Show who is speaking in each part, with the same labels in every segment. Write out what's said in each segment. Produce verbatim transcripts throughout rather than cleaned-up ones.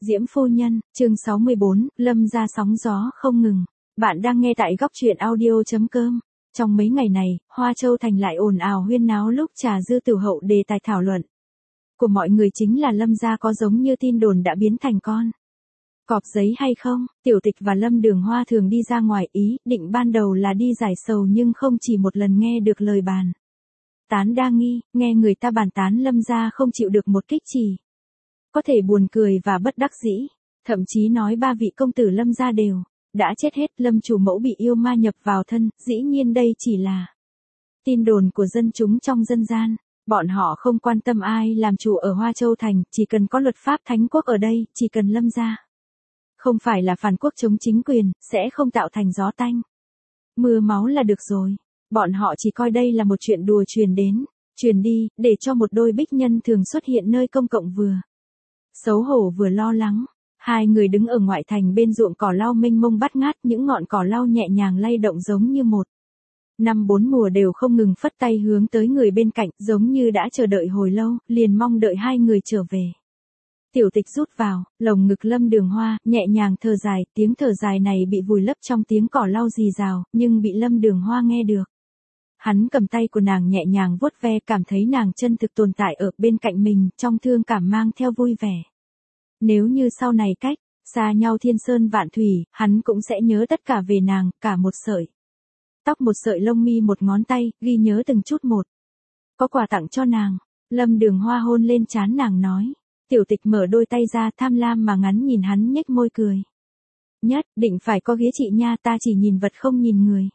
Speaker 1: Diễm phu nhân, chương sáu mươi bốn, Lâm gia sóng gió không ngừng. Bạn đang nghe tại góc truyện audio chấm com. Trong mấy ngày này, Hoa Châu Thành lại ồn ào huyên náo lúc trà dư tử hậu đề tài thảo luận của mọi người chính là Lâm gia có giống như tin đồn đã biến thành con cọp giấy hay không. Tiểu Tịch và Lâm Đường Hoa thường đi ra ngoài, ý định ban đầu là đi giải sầu nhưng không chỉ một lần nghe được lời bàn tán đa nghi, nghe người ta bàn tán Lâm gia không chịu được một kích chỉ có thể buồn cười và bất đắc dĩ, thậm chí nói ba vị công tử Lâm gia đều đã chết hết, Lâm chủ mẫu bị yêu ma nhập vào thân, dĩ nhiên đây chỉ là tin đồn của dân chúng trong dân gian, bọn họ không quan tâm ai làm chủ ở Hoa Châu Thành, chỉ cần có luật pháp thánh quốc ở đây, chỉ cần Lâm gia không phải là phản quốc chống chính quyền, sẽ không tạo thành gió tanh mưa máu là được rồi. Bọn họ chỉ coi đây là một chuyện đùa truyền đến, truyền đi, để cho một đôi bích nhân thường xuất hiện nơi công cộng vừa xấu hổ vừa lo lắng. Hai người đứng ở ngoại thành bên ruộng cỏ lau mênh mông bát ngát, những ngọn cỏ lau nhẹ nhàng lay động giống như một năm bốn mùa đều không ngừng phất tay hướng tới người bên cạnh, giống như đã chờ đợi hồi lâu, liền mong đợi hai người trở về. Tiểu Tịch rút vào lồng ngực Lâm Đường Hoa, nhẹ nhàng thở dài, tiếng thở dài này bị vùi lấp trong tiếng cỏ lau rì rào, nhưng bị Lâm Đường Hoa nghe được. Hắn cầm tay của nàng nhẹ nhàng vuốt ve, cảm thấy nàng chân thực tồn tại ở bên cạnh mình, trong thương cảm mang theo vui vẻ. Nếu như sau này cách xa nhau thiên sơn vạn thủy, hắn cũng sẽ nhớ tất cả về nàng, cả một sợi tóc, một sợi lông mi, một ngón tay, ghi nhớ từng chút một. Có quà tặng cho nàng. Lâm Đường Hoa hôn lên trán nàng nói. Tiểu Tịch mở đôi tay ra, tham lam mà ngắn nhìn hắn, nhếch môi cười. Nhất định phải có ghế chị nha, ta chỉ nhìn vật không nhìn người.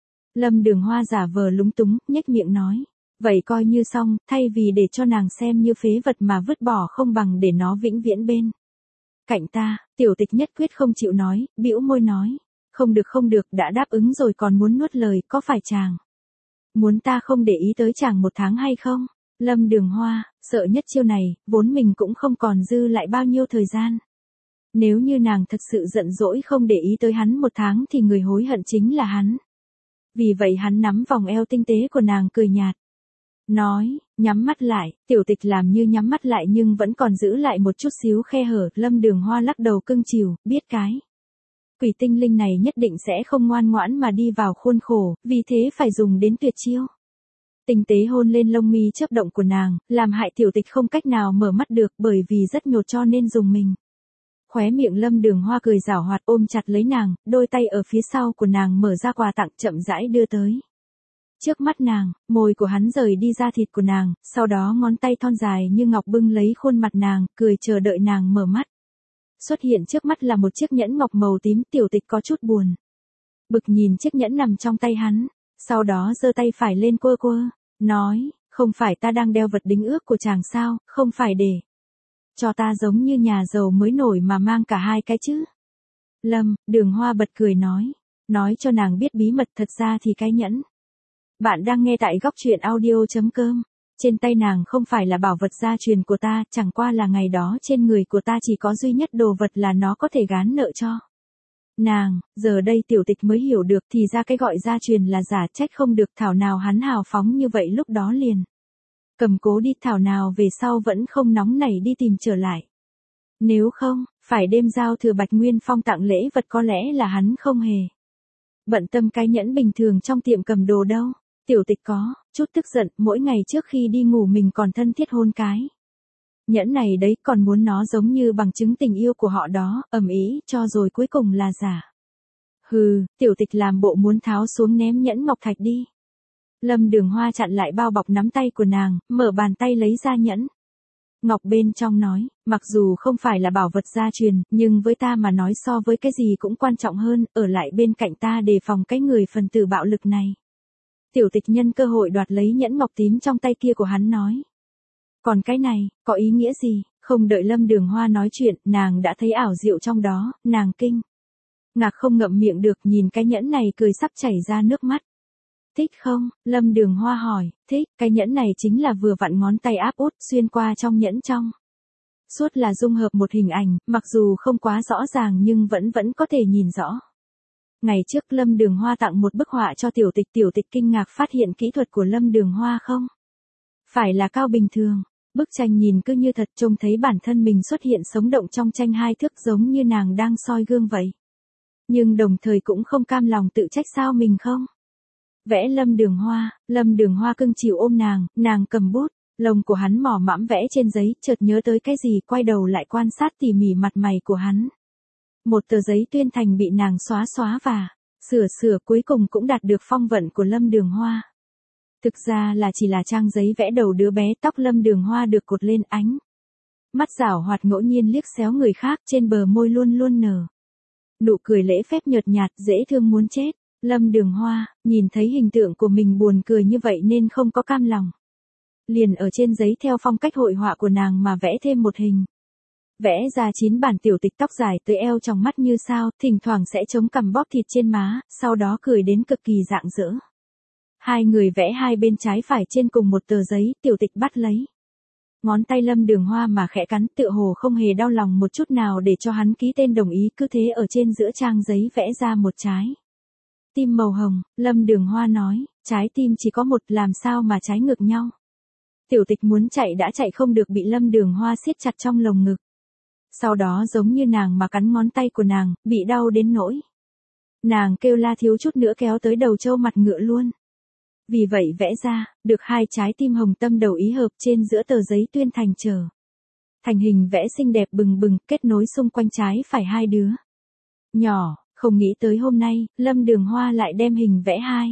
Speaker 1: Lâm Đường Hoa giả vờ lúng túng, nhếch miệng nói. Vậy coi như xong, thay vì để cho nàng xem như phế vật mà vứt bỏ, không bằng để nó vĩnh viễn bên cạnh ta. Tiểu Tịch nhất quyết không chịu nói, bĩu môi nói. Không được không được, đã đáp ứng rồi còn muốn nuốt lời, có phải chàng muốn ta không để ý tới chàng một tháng hay không? Lâm Đường Hoa sợ nhất chiêu này, vốn mình cũng không còn dư lại bao nhiêu thời gian. Nếu như nàng thật sự giận dỗi không để ý tới hắn một tháng thì người hối hận chính là hắn. Vì vậy hắn nắm vòng eo tinh tế của nàng cười nhạt. Nói, nhắm mắt lại. Tiểu Tịch làm như nhắm mắt lại nhưng vẫn còn giữ lại một chút xíu khe hở. Lâm Đường Hoa lắc đầu cưng chiều, biết cái quỷ tinh linh này nhất định sẽ không ngoan ngoãn mà đi vào khuôn khổ, vì thế phải dùng đến tuyệt chiêu. Tinh tế hôn lên lông mi chớp động của nàng, làm hại Tiểu Tịch không cách nào mở mắt được, bởi vì rất nhột cho nên dùng mình. Khóe miệng Lâm Đường Hoa cười giảo hoạt, ôm chặt lấy nàng, đôi tay ở phía sau của nàng mở ra quà tặng chậm rãi đưa tới. Trước mắt nàng, môi của hắn rời đi da thịt của nàng, sau đó ngón tay thon dài như ngọc bưng lấy khuôn mặt nàng, cười chờ đợi nàng mở mắt. Xuất hiện trước mắt là một chiếc nhẫn ngọc màu tím. Tiểu Tịch có chút buồn bực nhìn chiếc nhẫn nằm trong tay hắn, sau đó giơ tay phải lên quơ quơ, nói, không phải ta đang đeo vật đính ước của chàng sao, không phải để cho ta giống như nhà giàu mới nổi mà mang cả hai cái chứ. Lâm Đường Hoa bật cười nói, nói cho nàng biết bí mật, thật ra thì cái nhẫn bạn đang nghe tại góc truyện audio chấm com. Trên tay nàng không phải là bảo vật gia truyền của ta, chẳng qua là ngày đó trên người của ta chỉ có duy nhất đồ vật là nó có thể gán nợ cho nàng. Giờ đây Tiểu Tịch mới hiểu được, thì ra cái gọi gia truyền là giả, trách không được thảo nào hắn hào phóng như vậy lúc đó liền cầm cố đi, thảo nào về sau vẫn không nóng nảy đi tìm trở lại. Nếu không, phải đêm giao thừa Bạch Nguyên Phong tặng lễ vật có lẽ là hắn không hề bận tâm cái nhẫn bình thường trong tiệm cầm đồ đâu. Tiểu Tịch có chút tức giận, mỗi ngày trước khi đi ngủ mình còn thân thiết hôn cái nhẫn này đấy, còn muốn nó giống như bằng chứng tình yêu của họ đó, ầm ĩ cho rồi cuối cùng là giả. Hừ, Tiểu Tịch làm bộ muốn tháo xuống ném nhẫn ngọc thạch đi. Lâm Đường Hoa chặn lại bao bọc nắm tay của nàng, mở bàn tay lấy ra nhẫn ngọc bên trong nói, mặc dù không phải là bảo vật gia truyền, nhưng với ta mà nói so với cái gì cũng quan trọng hơn, ở lại bên cạnh ta đề phòng cái người phần tử bạo lực này. Tiểu Tịch nhân cơ hội đoạt lấy nhẫn ngọc tím trong tay kia của hắn nói. Còn cái này, có ý nghĩa gì? Không đợi Lâm Đường Hoa nói chuyện, nàng đã thấy ảo diệu trong đó, nàng kinh ngạc không ngậm miệng được, nhìn cái nhẫn này cười sắp chảy ra nước mắt. Thích không? Lâm Đường Hoa hỏi. Thích. Cái nhẫn này chính là vừa vặn ngón tay áp út xuyên qua trong nhẫn trong suốt là dung hợp một hình ảnh, mặc dù không quá rõ ràng nhưng vẫn vẫn có thể nhìn rõ. Ngày trước Lâm Đường Hoa tặng một bức họa cho Tiểu Tịch, Tiểu Tịch kinh ngạc phát hiện kỹ thuật của Lâm Đường Hoa không phải là cao bình thường. Bức tranh nhìn cứ như thật, trông thấy bản thân mình xuất hiện sống động trong tranh hai thước giống như nàng đang soi gương vậy. Nhưng đồng thời cũng không cam lòng tự trách sao mình không. Vẽ Lâm Đường Hoa, Lâm Đường Hoa cưng chiều ôm nàng, nàng cầm bút, lông của hắn mỏ mẫm vẽ trên giấy, chợt nhớ tới cái gì, quay đầu lại quan sát tỉ mỉ mặt mày của hắn. Một tờ giấy tuyên thành bị nàng xóa xóa và sửa sửa cuối cùng cũng đạt được phong vận của Lâm Đường Hoa. Thực ra là chỉ là trang giấy vẽ đầu đứa bé, tóc Lâm Đường Hoa được cột lên ánh. Mắt giảo hoạt ngẫu nhiên liếc xéo người khác, trên bờ môi luôn luôn nở. Nụ cười lễ phép nhợt nhạt, dễ thương muốn chết. Lâm Đường Hoa, nhìn thấy hình tượng của mình buồn cười như vậy nên không có cam lòng. Liền ở trên giấy theo phong cách hội họa của nàng mà vẽ thêm một hình. Vẽ ra chín bản tiểu tịch, tóc dài tới eo, trong mắt như sao, thỉnh thoảng sẽ chống cằm bóp thịt trên má, sau đó cười đến cực kỳ rạng rỡ. Hai người vẽ hai bên trái phải trên cùng một tờ giấy, tiểu tịch bắt lấy. Ngón tay Lâm Đường Hoa mà khẽ cắn, tựa hồ không hề đau lòng một chút nào để cho hắn ký tên đồng ý, cứ thế ở trên giữa trang giấy vẽ ra một trái tim màu hồng. Lâm Đường Hoa nói, trái tim chỉ có một, làm sao mà trái ngược nhau. Tiểu tịch muốn chạy đã chạy không được, bị Lâm Đường Hoa siết chặt trong lồng ngực. Sau đó giống như nàng mà cắn ngón tay của nàng, bị đau đến nỗi nàng kêu la thiếu chút nữa kéo tới đầu trâu mặt ngựa luôn. Vì vậy vẽ ra, được hai trái tim hồng tâm đầu ý hợp trên giữa tờ giấy tuyên thành trở thành hình vẽ xinh đẹp bừng bừng, kết nối xung quanh trái phải hai đứa nhỏ. Không nghĩ tới hôm nay, Lâm Đường Hoa lại đem hình vẽ hai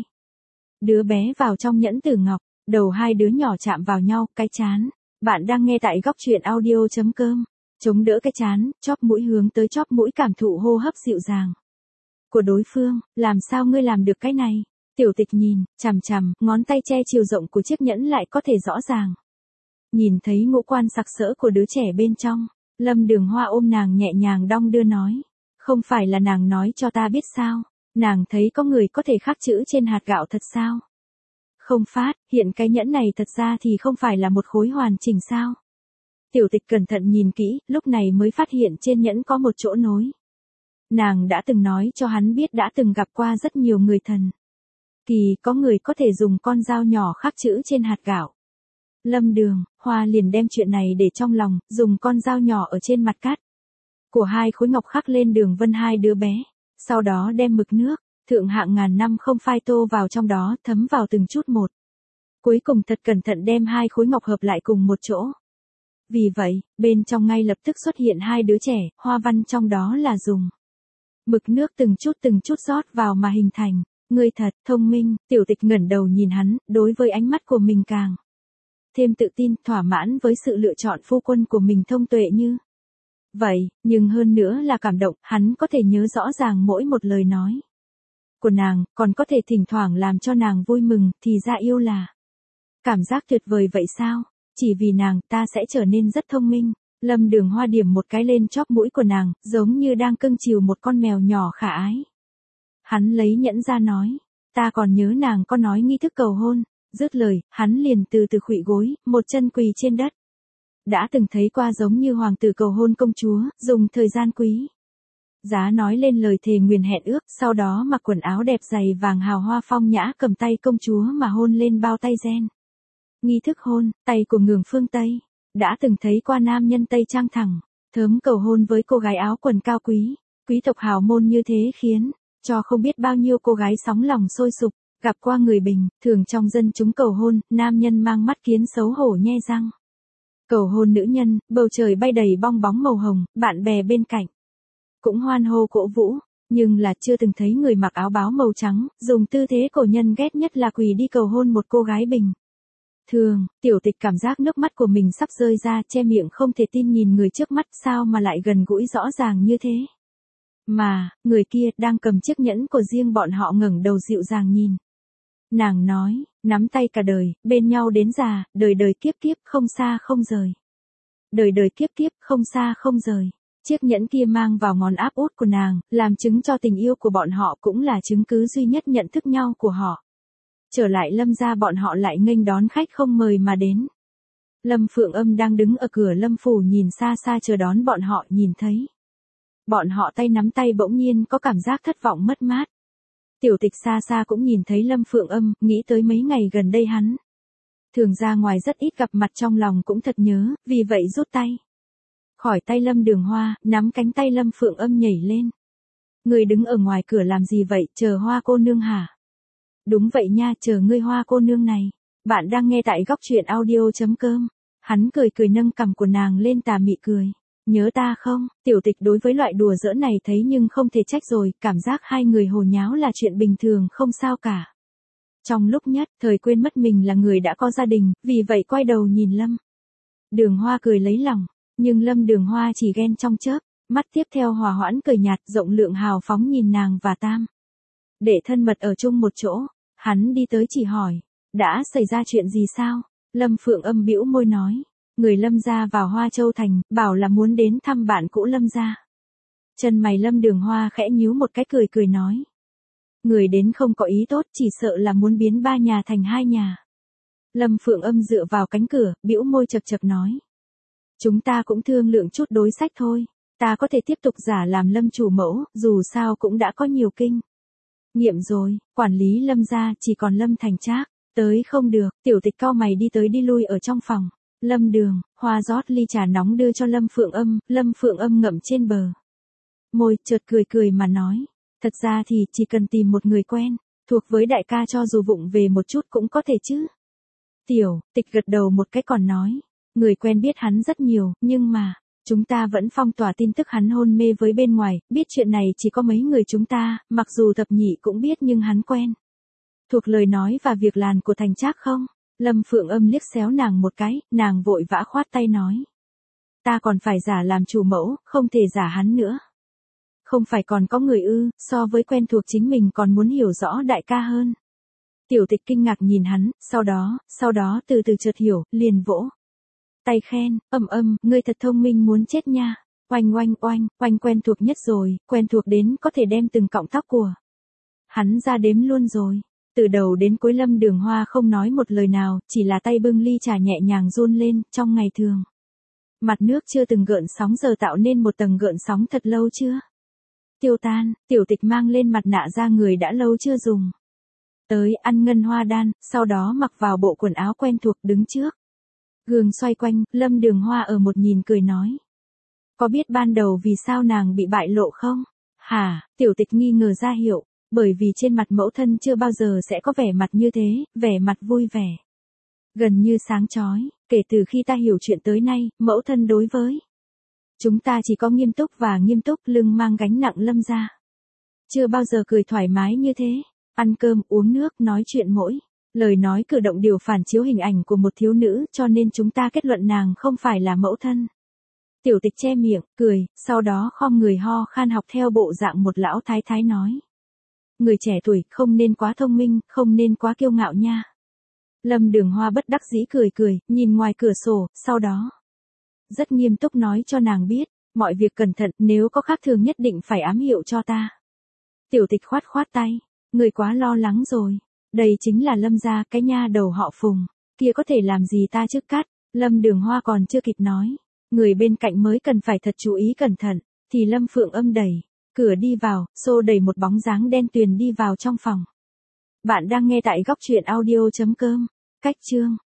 Speaker 1: đứa bé vào trong nhẫn tử ngọc, đầu hai đứa nhỏ chạm vào nhau, cái chán. Bạn đang nghe tại góc truyện audio.com. Chống đỡ cái chán, chóp mũi hướng tới chóp mũi, cảm thụ hô hấp dịu dàng của đối phương. Làm sao ngươi làm được cái này? Tiểu tịch nhìn, chằm chằm, ngón tay che chiều rộng của chiếc nhẫn lại có thể rõ ràng nhìn thấy ngũ quan sặc sỡ của đứa trẻ bên trong. Lâm Đường Hoa ôm nàng nhẹ nhàng đong đưa nói. Không phải là nàng nói cho ta biết sao? Nàng thấy có người có thể khắc chữ trên hạt gạo thật sao? Không phát, hiện cái nhẫn này thật ra thì không phải là một khối hoàn chỉnh sao? Tiểu tịch cẩn thận nhìn kỹ, lúc này mới phát hiện trên nhẫn có một chỗ nối. Nàng đã từng nói cho hắn biết đã từng gặp qua rất nhiều người thần kỳ, có người có thể dùng con dao nhỏ khắc chữ trên hạt gạo. Lâm Đường Hoa liền đem chuyện này để trong lòng, dùng con dao nhỏ ở trên mặt cát của hai khối ngọc khắc lên đường vân hai đứa bé. Sau đó đem mực nước thượng hạng ngàn năm không phai tô vào trong đó, thấm vào từng chút một. Cuối cùng thật cẩn thận đem hai khối ngọc hợp lại cùng một chỗ. Vì vậy, bên trong ngay lập tức xuất hiện hai đứa trẻ, hoa văn trong đó là dùng mực nước từng chút từng chút rót vào mà hình thành. Ngươi thật thông minh. Tiểu tịch ngẩng đầu nhìn hắn, đối với ánh mắt của mình càng thêm tự tin, thỏa mãn với sự lựa chọn phu quân của mình thông tuệ như vậy, nhưng hơn nữa là cảm động, hắn có thể nhớ rõ ràng mỗi một lời nói của nàng, còn có thể thỉnh thoảng làm cho nàng vui mừng, thì ra yêu là cảm giác tuyệt vời vậy sao? Chỉ vì nàng, ta sẽ trở nên rất thông minh. Lâm Đường Hoa điểm một cái lên chóp mũi của nàng, giống như đang cưng chiều một con mèo nhỏ khả ái. Hắn lấy nhẫn ra nói, ta còn nhớ nàng có nói nghi thức cầu hôn. Dứt lời, hắn liền từ từ khuỵu gối, một chân quỳ trên đất. Đã từng thấy qua giống như hoàng tử cầu hôn công chúa, dùng thời gian quý giá nói lên lời thề nguyền hẹn ước, sau đó mặc quần áo đẹp giày vàng hào hoa phong nhã cầm tay công chúa mà hôn lên bao tay gen. Nghi thức hôn, tay của ngường phương Tây. Đã từng thấy qua nam nhân Tây trang thẳng, thớm cầu hôn với cô gái áo quần cao quý, quý tộc hào môn như thế khiến cho không biết bao nhiêu cô gái sóng lòng sôi sục. Gặp qua người bình, thường trong dân chúng cầu hôn, nam nhân mang mắt kiến xấu hổ nhe răng. Cầu hôn nữ nhân, bầu trời bay đầy bong bóng màu hồng, bạn bè bên cạnh cũng hoan hô cổ vũ, nhưng là chưa từng thấy người mặc áo báo màu trắng, dùng tư thế cổ nhân ghét nhất là quỳ đi cầu hôn một cô gái bình thường. Tiểu tịch cảm giác nước mắt của mình sắp rơi ra, che miệng không thể tin nhìn người trước mắt, sao mà lại gần gũi rõ ràng như thế. Mà, người kia đang cầm chiếc nhẫn của riêng bọn họ, ngẩng đầu dịu dàng nhìn. Nàng nói, nắm tay cả đời, bên nhau đến già, đời đời kiếp kiếp không xa không rời. Đời đời kiếp kiếp không xa không rời. Chiếc nhẫn kia mang vào ngón áp út của nàng, làm chứng cho tình yêu của bọn họ, cũng là chứng cứ duy nhất nhận thức nhau của họ. Trở lại Lâm gia, bọn họ lại nghênh đón khách không mời mà đến. Lâm Phượng Âm đang đứng ở cửa Lâm phủ nhìn xa xa chờ đón bọn họ, nhìn thấy bọn họ tay nắm tay bỗng nhiên có cảm giác thất vọng mất mát. Tiểu tịch xa xa cũng nhìn thấy Lâm Phượng Âm, nghĩ tới mấy ngày gần đây hắn Thường ra ngoài rất ít gặp mặt trong lòng cũng thật nhớ, vì vậy rút tay. Khỏi tay Lâm Đường Hoa, nắm cánh tay Lâm Phượng Âm nhảy lên. Người đứng ở ngoài cửa làm gì vậy, chờ Hoa cô nương hả? Đúng vậy nha, chờ ngươi Hoa cô nương này. Bạn đang nghe tại góc truyện audio.com. Hắn cười cười nâng cằm của nàng lên tà mị cười. Nhớ ta không? Tiểu Tịch đối với loại đùa giỡn này thấy nhưng không thể trách rồi, cảm giác hai người hồ nháo là chuyện bình thường không sao cả. Trong lúc nhất thời quên mất mình là người đã có gia đình, vì vậy quay đầu nhìn Lâm Đường Hoa cười lấy lòng, nhưng Lâm Đường Hoa chỉ ghen trong chớp, mắt tiếp theo hòa hoãn cười nhạt rộng lượng hào phóng nhìn nàng và Tam. Để thân mật ở chung một chỗ, hắn đi tới chỉ hỏi, đã xảy ra chuyện gì sao? Lâm Phượng Âm bĩu môi nói, người Lâm gia vào Hoa Châu Thành, bảo là muốn đến thăm bạn cũ Lâm gia. Chân mày Lâm Đường Hoa khẽ nhíu một cái cười cười nói. Người đến không có ý tốt, chỉ sợ là muốn biến ba nhà thành hai nhà. Lâm Phượng Âm dựa vào cánh cửa, bĩu môi chật chật nói. Chúng ta cũng thương lượng chút đối sách thôi, ta có thể tiếp tục giả làm Lâm chủ mẫu, dù sao cũng đã có nhiều kinh nghiệm rồi, quản lý Lâm gia chỉ còn Lâm Thành Trác, tới không được, Tiểu Tịch cau mày đi tới đi lui ở trong phòng. Lâm Đường, Hoa rót ly trà nóng đưa cho Lâm Phượng Âm, Lâm Phượng Âm ngậm trên bờ môi, chợt cười cười mà nói. Thật ra thì chỉ cần tìm một người quen, thuộc với đại ca cho dù vụng về một chút cũng có thể chứ. Tiểu Tịch gật đầu một cái còn nói, người quen biết hắn rất nhiều, nhưng mà, chúng ta vẫn phong tỏa tin tức hắn hôn mê với bên ngoài, biết chuyện này chỉ có mấy người chúng ta, mặc dù thập nhị cũng biết nhưng hắn quen. Thuộc lời nói và việc làm của Thành Trác không? Lâm Phượng Âm liếc xéo nàng một cái, nàng vội vã khoát tay nói. Ta còn phải giả làm chủ mẫu, không thể giả hắn nữa. Không phải còn có người ư, so với quen thuộc chính mình còn muốn hiểu rõ đại ca hơn. Tiểu Tịch kinh ngạc nhìn hắn, sau đó, sau đó từ từ chợt hiểu, liền vỗ tay khen, Âm Âm, ngươi thật thông minh muốn chết nha. Oanh oanh oanh, oanh quen thuộc nhất rồi, quen thuộc đến có thể đem từng cọng tóc của hắn ra đếm luôn rồi. Từ đầu đến cuối Lâm Đường Hoa không nói một lời nào, chỉ là tay bưng ly trà nhẹ nhàng run lên, trong ngày thường. Mặt nước chưa từng gợn sóng giờ tạo nên một tầng gợn sóng thật lâu chưa? Tiêu tan, Tiểu Tịch mang lên mặt nạ ra người đã lâu chưa dùng. Tới ăn ngân hoa đan, sau đó mặc vào bộ quần áo quen thuộc đứng trước. Gương xoay quanh, Lâm Đường Hoa ở một nhìn cười nói. Có biết ban đầu vì sao nàng bị bại lộ không? Hả, Tiểu Tịch nghi ngờ ra hiệu, bởi vì trên mặt mẫu thân chưa bao giờ sẽ có vẻ mặt như thế, vẻ mặt vui vẻ. Gần như sáng chói, kể từ khi ta hiểu chuyện tới nay, mẫu thân đối với chúng ta chỉ có nghiêm túc và nghiêm túc, lưng mang gánh nặng Lâm gia. Chưa bao giờ cười thoải mái như thế, ăn cơm, uống nước, nói chuyện mỗi lời nói cử động đều phản chiếu hình ảnh của một thiếu nữ, cho nên chúng ta kết luận nàng không phải là mẫu thân. Tiểu Tịch che miệng, cười, sau đó khom người ho khan học theo bộ dạng một lão thái thái nói. Người trẻ tuổi không nên quá thông minh, không nên quá kiêu ngạo nha. Lâm Đường Hoa bất đắc dĩ cười cười, nhìn ngoài cửa sổ, sau đó rất nghiêm túc nói cho nàng biết, mọi việc cẩn thận, nếu có khác thường nhất định phải ám hiệu cho ta. Tiểu Tịch khoát khoát tay, người quá lo lắng rồi, đây chính là Lâm gia, cái nha đầu họ Phùng, kia có thể làm gì ta chứ cắt. Lâm Đường Hoa còn chưa kịp nói, người bên cạnh mới cần phải thật chú ý cẩn thận, thì Lâm Phượng Âm đẩy cửa đi vào, xô đẩy một bóng dáng đen tuyền đi vào trong phòng. Bạn đang nghe tại góc truyện audio.com, cách chương